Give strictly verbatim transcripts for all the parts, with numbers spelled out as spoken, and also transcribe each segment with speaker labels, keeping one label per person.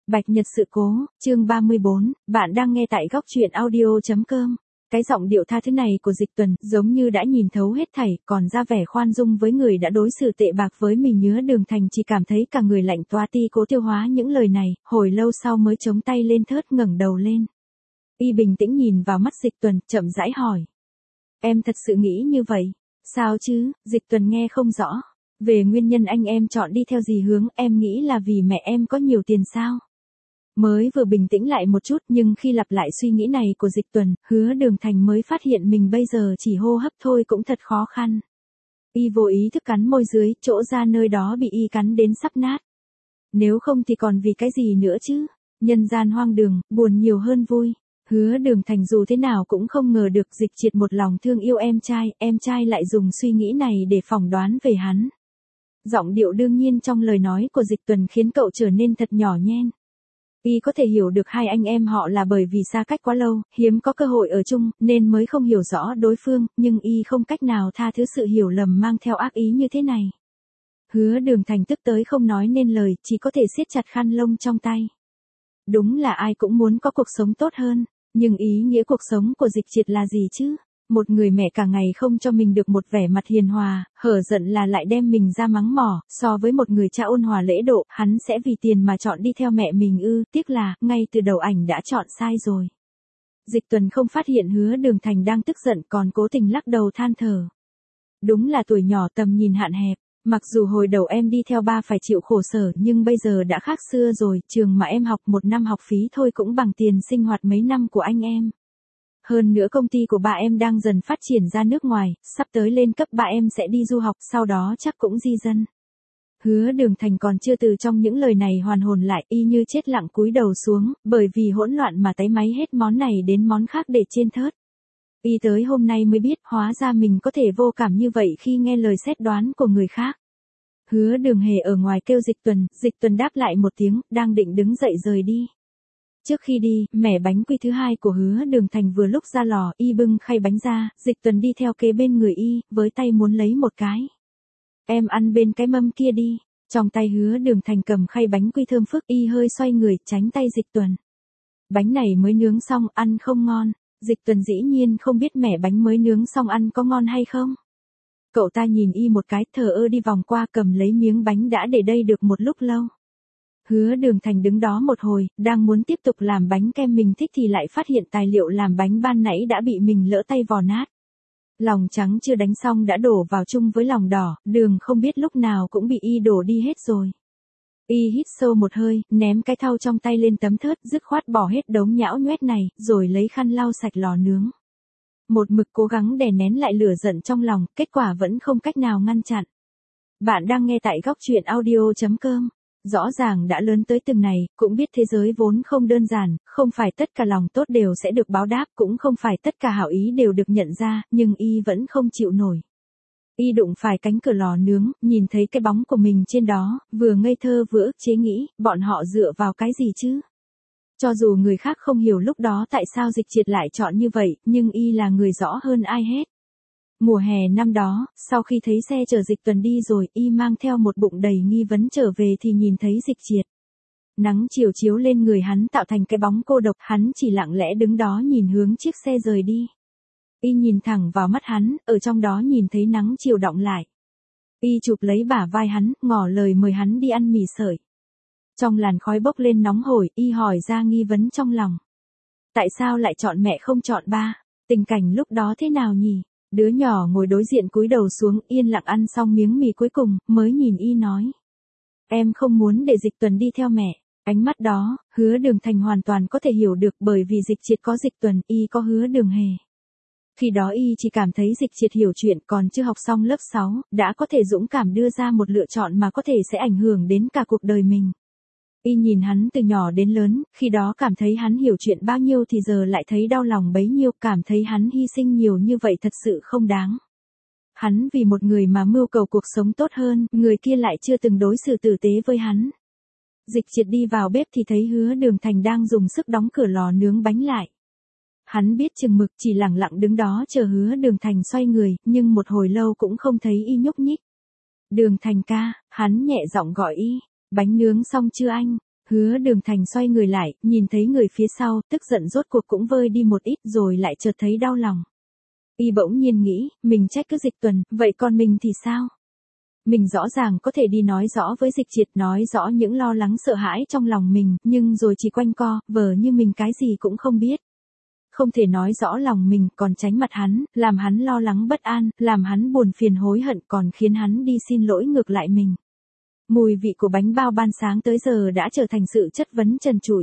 Speaker 1: Bạch Nhật sự cố, chương ba mươi bốn, bạn đang nghe tại góc truyện audio.com. Cái giọng điệu tha thứ này của Dịch Tuần giống như đã nhìn thấu hết thảy, còn ra vẻ khoan dung với người đã đối xử tệ bạc với mình. Nhớ Đường Thành chỉ cảm thấy cả người lạnh toa ti, cố tiêu hóa những lời này, hồi lâu sau mới chống tay lên thớt ngẩng đầu lên. Y bình tĩnh nhìn vào mắt Dịch Tuần, chậm rãi hỏi. Em thật sự nghĩ như vậy? Sao chứ? Dịch Tuần nghe không rõ. Về nguyên nhân anh em chọn đi theo dì Hướng, em nghĩ là vì mẹ em có nhiều tiền sao? Mới vừa bình tĩnh lại một chút, nhưng khi lặp lại suy nghĩ này của Dịch Tuần, Hứa Đường Thành mới phát hiện mình bây giờ chỉ hô hấp thôi cũng thật khó khăn. Y vô ý thức cắn môi dưới, chỗ da nơi đó bị y cắn đến sắp nát. Nếu không thì còn vì cái gì nữa chứ? Nhân gian hoang đường, buồn nhiều hơn vui. Hứa Đường Thành dù thế nào cũng không ngờ được Dịch Triệt một lòng thương yêu em trai, em trai lại dùng suy nghĩ này để phỏng đoán về hắn. Giọng điệu đương nhiên trong lời nói của Dịch Tuần khiến cậu trở nên thật nhỏ nhen. Y có thể hiểu được hai anh em họ là bởi vì xa cách quá lâu, hiếm có cơ hội ở chung, nên mới không hiểu rõ đối phương, nhưng Y không cách nào tha thứ sự hiểu lầm mang theo ác ý như thế này. Hứa Đường Thành tức tới không nói nên lời, chỉ có thể siết chặt khăn lông trong tay. Đúng là ai cũng muốn có cuộc sống tốt hơn, nhưng ý nghĩa cuộc sống của Dịch Triệt là gì chứ? Một người mẹ cả ngày không cho mình được một vẻ mặt hiền hòa, hở giận là lại đem mình ra mắng mỏ, so với một người cha ôn hòa lễ độ, hắn sẽ vì tiền mà chọn đi theo mẹ mình ư? Tiếc là, ngay từ đầu ảnh đã chọn sai rồi. Dịch Tuần không phát hiện Hứa Đường Thành đang tức giận, còn cố tình lắc đầu than thở. Đúng là tuổi nhỏ tầm nhìn hạn hẹp, mặc dù hồi đầu em đi theo ba phải chịu khổ sở, nhưng bây giờ đã khác xưa rồi, trường mà em học một năm học phí thôi cũng bằng tiền sinh hoạt mấy năm của anh em. Hơn nữa công ty của ba em đang dần phát triển ra nước ngoài, sắp tới lên cấp ba em sẽ đi du học, sau đó chắc cũng di dân. Hứa Đường Thành còn chưa từ trong những lời này hoàn hồn lại, y như chết lặng cúi đầu xuống, bởi vì hỗn loạn mà táy máy hết món này đến món khác để trên thớt. Y tới hôm nay mới biết, hóa ra mình có thể vô cảm như vậy khi nghe lời xét đoán của người khác. Hứa Đường Hề ở ngoài kêu Dịch Tuần, Dịch Tuần đáp lại một tiếng, đang định đứng dậy rời đi. Trước khi đi, mẻ bánh quy thứ hai của Hứa Đường Thành vừa lúc ra lò, y bưng khay bánh ra, Dịch Tuần đi theo kế bên người y, với tay muốn lấy một cái. Em ăn bên cái mâm kia đi. Trong tay Hứa Đường Thành cầm khay bánh quy thơm phức, y hơi xoay người, tránh tay Dịch Tuần. Bánh này mới nướng xong, ăn không ngon. Dịch Tuần dĩ nhiên không biết mẻ bánh mới nướng xong ăn có ngon hay không. Cậu ta nhìn y một cái, thờ ơ đi vòng qua cầm lấy miếng bánh đã để đây được một lúc lâu. Hứa Đường Thành đứng đó một hồi, đang muốn tiếp tục làm bánh kem mình thích thì lại phát hiện tài liệu làm bánh ban nãy đã bị mình lỡ tay vò nát. Lòng trắng chưa đánh xong đã đổ vào chung với lòng đỏ, đường không biết lúc nào cũng bị y đổ đi hết rồi. Y hít sâu một hơi, ném cái thau trong tay lên tấm thớt, dứt khoát bỏ hết đống nhão nhoét này, rồi lấy khăn lau sạch lò nướng. Một mực cố gắng đè nén lại lửa giận trong lòng, kết quả vẫn không cách nào ngăn chặn. Bạn đang nghe tại góc truyện audio.com. Rõ ràng đã lớn tới từng này, cũng biết thế giới vốn không đơn giản, không phải tất cả lòng tốt đều sẽ được báo đáp, cũng không phải tất cả hảo ý đều được nhận ra, nhưng y vẫn không chịu nổi. Y đụng phải cánh cửa lò nướng, nhìn thấy cái bóng của mình trên đó, vừa ngây thơ vừa ức chế nghĩ, bọn họ dựa vào cái gì chứ? Cho dù người khác không hiểu lúc đó tại sao Dịch Triệt lại chọn như vậy, nhưng y là người rõ hơn ai hết. Mùa hè năm đó, sau khi thấy xe chở Dịch Tuần đi rồi, y mang theo một bụng đầy nghi vấn trở về thì nhìn thấy Dịch Triệt. Nắng chiều chiếu lên người hắn tạo thành cái bóng cô độc, hắn chỉ lặng lẽ đứng đó nhìn hướng chiếc xe rời đi. Y nhìn thẳng vào mắt hắn, ở trong đó nhìn thấy nắng chiều đọng lại. Y chụp lấy bả vai hắn, ngỏ lời mời hắn đi ăn mì sợi. Trong làn khói bốc lên nóng hổi, y hỏi ra nghi vấn trong lòng. Tại sao lại chọn mẹ không chọn ba? Tình cảnh lúc đó thế nào nhỉ? Đứa nhỏ ngồi đối diện cúi đầu xuống, yên lặng ăn xong miếng mì cuối cùng, mới nhìn y nói. Em không muốn để Dịch Tuần đi theo mẹ. Ánh mắt đó, Hứa Đường Thành hoàn toàn có thể hiểu được, bởi vì Dịch Triệt có Dịch Tuần, y có Hứa Đường Hề. Khi đó y chỉ cảm thấy Dịch Triệt hiểu chuyện, còn chưa học xong lớp sáu, đã có thể dũng cảm đưa ra một lựa chọn mà có thể sẽ ảnh hưởng đến cả cuộc đời mình. Y nhìn hắn từ nhỏ đến lớn, khi đó cảm thấy hắn hiểu chuyện bao nhiêu thì giờ lại thấy đau lòng bấy nhiêu, cảm thấy hắn hy sinh nhiều như vậy thật sự không đáng. Hắn vì một người mà mưu cầu cuộc sống tốt hơn, người kia lại chưa từng đối xử tử tế với hắn. Dịch Triệt đi vào bếp thì thấy Hứa Đường Thành đang dùng sức đóng cửa lò nướng bánh lại. Hắn biết chừng mực, chỉ lặng lặng đứng đó chờ Hứa Đường Thành xoay người, nhưng một hồi lâu cũng không thấy y nhúc nhích. Đường Thành ca, hắn nhẹ giọng gọi y. Bánh nướng xong chưa anh? Hứa Đường Thành xoay người lại, nhìn thấy người phía sau, tức giận rốt cuộc cũng vơi đi một ít rồi lại chợt thấy đau lòng. Y bỗng nhiên nghĩ, mình trách cứ Dịch Tuần, vậy còn mình thì sao? Mình rõ ràng có thể đi nói rõ với Dịch Triệt, nói rõ những lo lắng sợ hãi trong lòng mình, nhưng rồi chỉ quanh co, vờ như mình cái gì cũng không biết. Không thể nói rõ lòng mình, còn tránh mặt hắn, làm hắn lo lắng bất an, làm hắn buồn phiền hối hận, còn khiến hắn đi xin lỗi ngược lại mình. Mùi vị của bánh bao ban sáng tới giờ đã trở thành sự chất vấn trần trụi.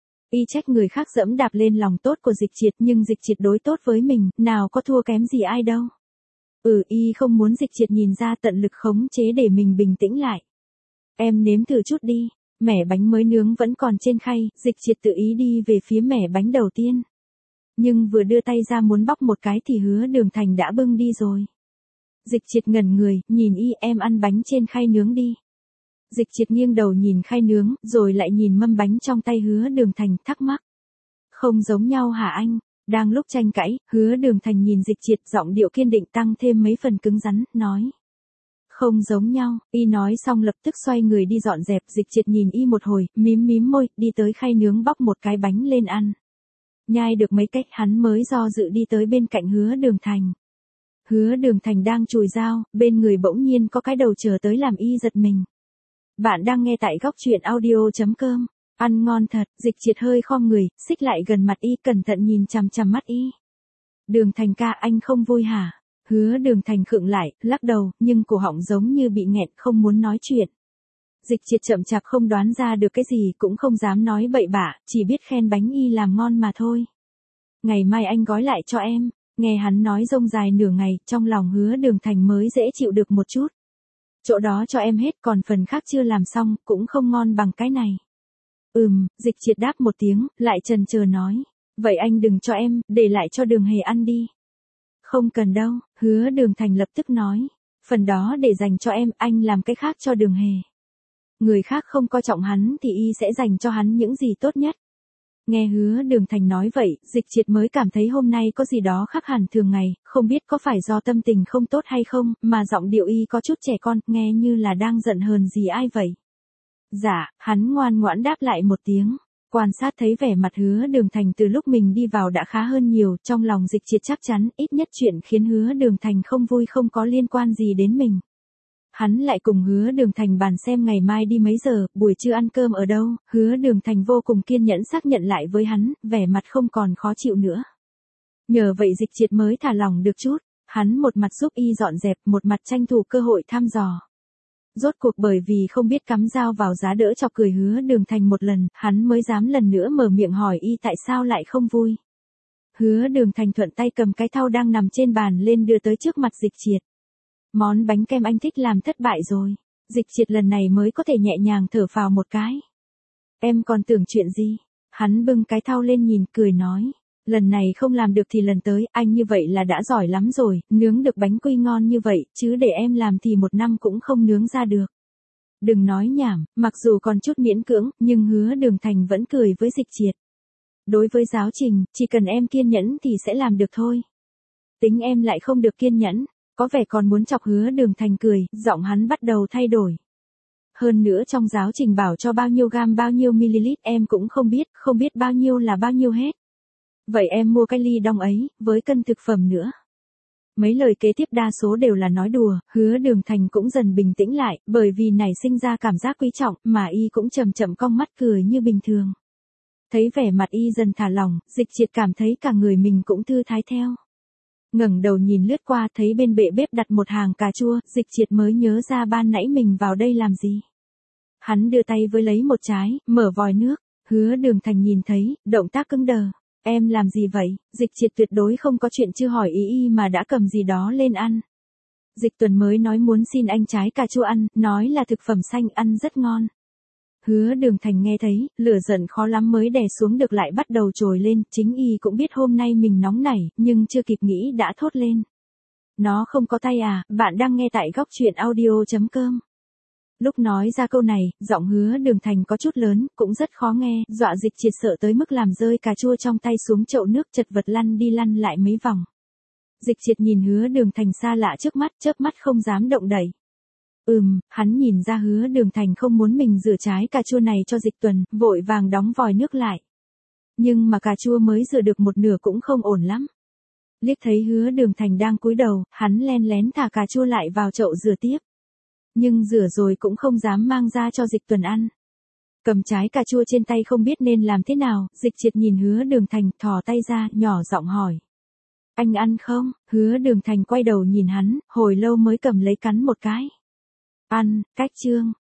Speaker 1: Y trách người khác dẫm đạp lên lòng tốt của Dịch Triệt, nhưng Dịch Triệt đối tốt với mình, nào có thua kém gì ai đâu. Ừ, Y không muốn Dịch Triệt nhìn ra, tận lực khống chế để mình bình tĩnh lại. Em nếm thử chút đi. Mẻ bánh mới nướng vẫn còn trên khay, Dịch Triệt tự ý đi về phía mẻ bánh đầu tiên. Nhưng vừa đưa tay ra muốn bóc một cái thì Hứa Đường Thành đã bưng đi rồi. Dịch Triệt ngẩn người, nhìn Y, em ăn bánh trên khay nướng đi. Dịch Triệt nghiêng đầu nhìn khay nướng, rồi lại nhìn mâm bánh trong tay Hứa Đường Thành, thắc mắc. Không giống nhau hả anh? Đang lúc tranh cãi, Hứa Đường Thành nhìn Dịch Triệt, giọng điệu kiên định tăng thêm mấy phần cứng rắn, nói. Không giống nhau. Y nói xong lập tức xoay người đi dọn dẹp. Dịch Triệt nhìn Y một hồi, mím mím môi, đi tới khay nướng bóc một cái bánh lên ăn. Nhai được mấy cách hắn mới do dự đi tới bên cạnh Hứa Đường Thành. Hứa Đường Thành đang chùi dao, bên người bỗng nhiên có cái đầu chờ tới làm Y giật mình. Bạn đang nghe tại góc truyện audio chấm com. Ăn ngon thật. Dịch Triệt hơi khom người, xích lại gần mặt Y, cẩn thận nhìn chằm chằm mắt Y. Đường Thành ca, anh không vui hả? Hứa Đường Thành khựng lại, lắc đầu, nhưng cổ họng giống như bị nghẹn, không muốn nói chuyện. Dịch Triệt chậm chạp không đoán ra được cái gì, cũng không dám nói bậy bạ, chỉ biết khen bánh Y làm ngon mà thôi. Ngày mai anh gói lại cho em. Nghe hắn nói rông dài nửa ngày, trong lòng Hứa Đường Thành mới dễ chịu được một chút. Chỗ đó cho em hết, còn phần khác chưa làm xong, cũng không ngon bằng cái này. Ừm, Dịch Triệt đáp một tiếng, lại chần chờ nói. Vậy anh đừng cho em, để lại cho Đường Hề ăn đi. Không cần đâu, Hứa Đường Thành lập tức nói. Phần đó để dành cho em, anh làm cái khác cho Đường Hề. Người khác không coi trọng hắn thì Y sẽ dành cho hắn những gì tốt nhất. Nghe Hứa Đường Thành nói vậy, Dịch Triệt mới cảm thấy hôm nay có gì đó khác hẳn thường ngày, không biết có phải do tâm tình không tốt hay không, mà giọng điệu Y có chút trẻ con, nghe như là đang giận hờn gì ai vậy. Dạ, hắn ngoan ngoãn đáp lại một tiếng. Quan sát thấy vẻ mặt Hứa Đường Thành từ lúc mình đi vào đã khá hơn nhiều, trong lòng Dịch Triệt chắc chắn, ít nhất chuyện khiến Hứa Đường Thành không vui không có liên quan gì đến mình. Hắn lại cùng Hứa Đường Thành bàn xem ngày mai đi mấy giờ, buổi trưa ăn cơm ở đâu. Hứa Đường Thành vô cùng kiên nhẫn xác nhận lại với hắn, vẻ mặt không còn khó chịu nữa. Nhờ vậy Dịch Triệt mới thả lỏng được chút, hắn một mặt giúp Y dọn dẹp, một mặt tranh thủ cơ hội thăm dò. Rốt cuộc bởi vì không biết cắm dao vào giá đỡ chọc cười Hứa Đường Thành một lần, hắn mới dám lần nữa mở miệng hỏi Y tại sao lại không vui. Hứa Đường Thành thuận tay cầm cái thau đang nằm trên bàn lên đưa tới trước mặt Dịch Triệt. Món bánh kem anh thích làm thất bại rồi. Dịch Triệt lần này mới có thể nhẹ nhàng thở phào một cái. Em còn tưởng chuyện gì? Hắn bưng cái thau lên nhìn, cười nói. Lần này không làm được thì lần tới, anh như vậy là đã giỏi lắm rồi, nướng được bánh quy ngon như vậy, chứ để em làm thì một năm cũng không nướng ra được. Đừng nói nhảm, mặc dù còn chút miễn cưỡng, nhưng Hứa Đường Thành vẫn cười với Dịch Triệt. Đối với giáo trình, chỉ cần em kiên nhẫn thì sẽ làm được thôi. Tính em lại không được kiên nhẫn, có vẻ còn muốn chọc Hứa Đường Thành cười, giọng hắn bắt đầu thay đổi. Hơn nữa trong giáo trình bảo cho bao nhiêu gam bao nhiêu ml em cũng không biết, không biết bao nhiêu là bao nhiêu hết. Vậy em mua cái ly đong ấy, với cân thực phẩm nữa. Mấy lời kế tiếp đa số đều là nói đùa, Hứa Đường Thành cũng dần bình tĩnh lại, bởi vì nảy sinh ra cảm giác quý trọng, mà Y cũng chậm chậm cong mắt cười như bình thường. Thấy vẻ mặt Y dần thả lỏng, Dịch Triệt cảm thấy cả người mình cũng thư thái theo. Ngẩng đầu nhìn lướt qua thấy bên bệ bếp đặt một hàng cà chua, Dịch Triệt mới nhớ ra ban nãy mình vào đây làm gì. Hắn đưa tay với lấy một trái, mở vòi nước, Hứa Đường Thành nhìn thấy, động tác cứng đờ. Em làm gì vậy? Dịch Triệt tuyệt đối không có chuyện chưa hỏi ý Y mà đã cầm gì đó lên ăn. Dịch Tuần mới nói muốn xin anh trái cà chua ăn, nói là thực phẩm xanh ăn rất ngon. Hứa Đường Thành nghe thấy, lửa giận khó lắm mới đè xuống được lại bắt đầu trồi lên, chính Y cũng biết hôm nay mình nóng nảy, nhưng chưa kịp nghĩ đã thốt lên. Nó không có tay à, bạn đang nghe tại góc truyện audio chấm com. Lúc nói ra câu này, giọng Hứa Đường Thành có chút lớn, cũng rất khó nghe, dọa Dịch Triệt sợ tới mức làm rơi cà chua trong tay xuống chậu nước, chật vật lăn đi lăn lại mấy vòng. Dịch Triệt nhìn Hứa Đường Thành xa lạ trước mắt, chớp mắt không dám động đậy. Ừm, hắn nhìn ra Hứa Đường Thành không muốn mình rửa trái cà chua này cho Dịch Tuần, vội vàng đóng vòi nước lại. Nhưng mà cà chua mới rửa được một nửa cũng không ổn lắm. Liếc thấy Hứa Đường Thành đang cúi đầu, hắn len lén thả cà chua lại vào chậu rửa tiếp. Nhưng rửa rồi cũng không dám mang ra cho Dịch Tuần ăn. Cầm trái cà chua trên tay không biết nên làm thế nào, Dịch Triệt nhìn Hứa Đường Thành, thò tay ra, nhỏ giọng hỏi. Anh ăn không? Hứa Đường Thành quay đầu nhìn hắn, hồi lâu mới cầm lấy cắn một cái. Ăn, cách chương.